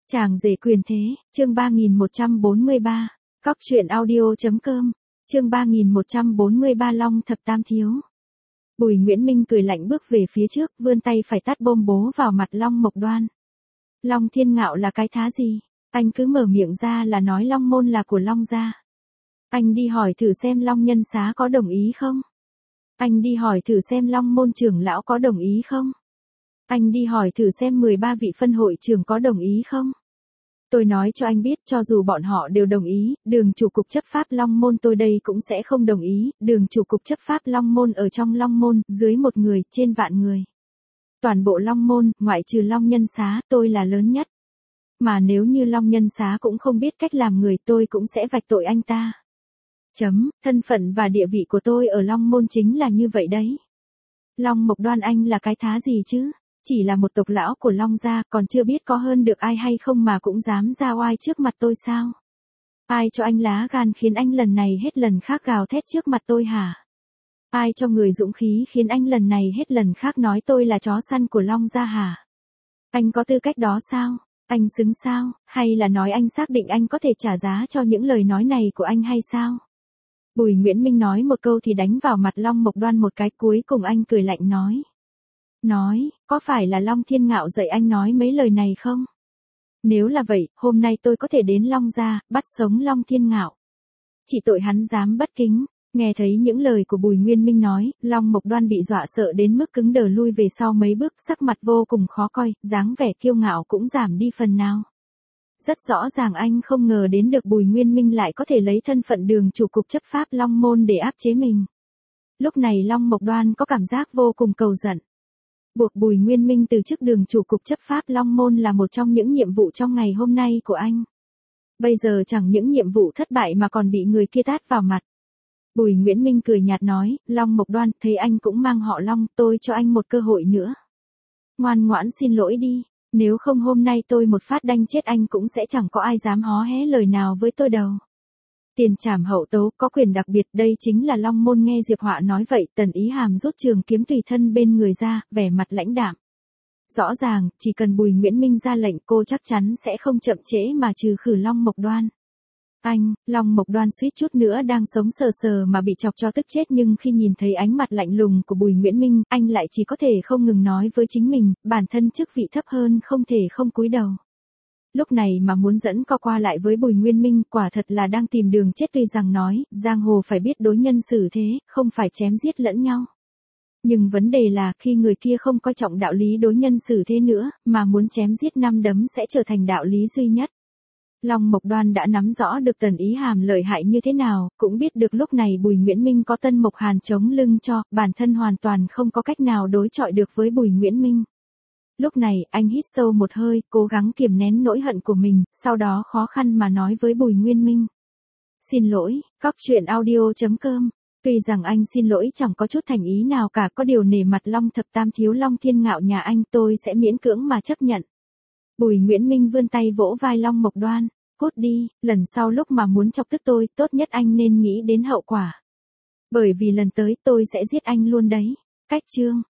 Chàng rể quyền thế, chương 3143, Cóc truyện audio.com, chương 3143 Long thập tam thiếu. Bùi Nguyễn Minh cười lạnh bước về phía trước, vươn tay phải tát bôm bố vào mặt Long Mộc Đoan. Long Thiên Ngạo là cái thá gì? Anh cứ mở miệng ra là nói Long môn là của Long gia. Anh đi hỏi thử xem Long Nhân Xá có đồng ý không? Anh đi hỏi thử xem Long môn trưởng lão có đồng ý không? Anh đi hỏi thử xem 13 vị phân hội trưởng có đồng ý không? Tôi nói cho anh biết, cho dù bọn họ đều đồng ý, đường chủ cục chấp pháp Long môn tôi đây cũng sẽ không đồng ý, đường chủ cục chấp pháp Long môn ở trong Long môn, dưới 1 người, trên vạn người. Toàn bộ Long môn, ngoại trừ Long Nhân Xá, tôi là lớn nhất. Mà nếu như Long Nhân Xá cũng không biết cách làm người, tôi cũng sẽ vạch tội anh ta. Thân phận và địa vị của tôi ở Long môn chính là như vậy đấy. Long Mộc Đoan anh là cái thá gì chứ? Chỉ là một tộc lão của Long gia, còn chưa biết có hơn được ai hay không mà cũng dám ra oai trước mặt tôi sao? Ai cho anh lá gan khiến anh lần này hết lần khác gào thét trước mặt tôi hả? Ai cho người dũng khí khiến anh lần này hết lần khác nói tôi là chó săn của Long gia hả? Anh có tư cách đó sao? Anh xứng sao? Hay là nói anh xác định anh có thể trả giá cho những lời nói này của anh hay sao? Bùi Nguyễn Minh nói một câu thì đánh vào mặt Long Mộc Đoan một cái, cuối cùng anh cười lạnh nói, có phải là Long Thiên Ngạo dạy anh nói mấy lời này không? Nếu là vậy, hôm nay tôi có thể đến Long gia, bắt sống Long Thiên Ngạo. Chỉ tội hắn dám bất kính. Nghe thấy những lời của Bùi Nguyên Minh nói, Long Mộc Đoan bị dọa sợ đến mức cứng đờ lui về sau mấy bước, sắc mặt vô cùng khó coi, dáng vẻ kiêu ngạo cũng giảm đi phần nào. Rất rõ ràng anh không ngờ đến được Bùi Nguyên Minh lại có thể lấy thân phận đường chủ cục chấp pháp Long môn để áp chế mình. Lúc này Long Mộc Đoan có cảm giác vô cùng cầu giận. Buộc Bùi Nguyên Minh từ chức đường chủ cục chấp pháp Long môn là một trong những nhiệm vụ trong ngày hôm nay của anh. Bây giờ chẳng những nhiệm vụ thất bại mà còn bị người kia tát vào mặt. Bùi Nguyễn Minh cười nhạt nói, Long Mộc Đoan, thấy anh cũng mang họ Long, tôi cho anh một cơ hội nữa. Ngoan ngoãn xin lỗi đi, nếu không hôm nay tôi một phát đanh chết anh cũng sẽ chẳng có ai dám hó hé lời nào với tôi đâu. Tiền trảm hậu tấu, có quyền đặc biệt, đây chính là Long môn. Nghe Diệp Họa nói vậy, Tần Ý Hàm rút trường kiếm tùy thân bên người ra, vẻ mặt lãnh đạm. Rõ ràng, chỉ cần Bùi Nguyễn Minh ra lệnh cô chắc chắn sẽ không chậm trễ mà trừ khử Long Mộc Đoan. Long Mộc Đoan suýt chút nữa đang sống sờ sờ mà bị chọc cho tức chết, nhưng khi nhìn thấy ánh mặt lạnh lùng của Bùi Nguyễn Minh, anh lại chỉ có thể không ngừng nói với chính mình, bản thân chức vị thấp hơn không thể không cúi đầu. Lúc này mà muốn dẫn co qua lại với Bùi Nguyên Minh, quả thật là đang tìm đường chết. Tuy rằng nói, giang hồ phải biết đối nhân xử thế, không phải chém giết lẫn nhau. Nhưng vấn đề là khi người kia không coi trọng đạo lý đối nhân xử thế nữa, mà muốn chém giết 5 đấm sẽ trở thành đạo lý duy nhất. Long Mộc Đoan đã nắm rõ được Tần Ý Hàm lợi hại như thế nào, cũng biết được lúc này Bùi Nguyễn Minh có Tân Mộc Hàn chống lưng cho, bản thân hoàn toàn không có cách nào đối chọi được với Bùi Nguyễn Minh. Lúc này, anh hít sâu một hơi, cố gắng kiềm nén nỗi hận của mình, sau đó khó khăn mà nói với Bùi Nguyên Minh. Xin lỗi, Cóc truyện audio.com. Tuy rằng anh xin lỗi chẳng có chút thành ý nào cả, có điều nể mặt Long thập tam thiếu Long Thiên Ngạo nhà anh, tôi sẽ miễn cưỡng mà chấp nhận. Bùi Nguyễn Minh vươn tay vỗ vai Long Mộc Đoan, cút đi, lần sau lúc mà muốn chọc tức tôi, tốt nhất anh nên nghĩ đến hậu quả. Bởi vì lần tới tôi sẽ giết anh luôn đấy. Cách chương.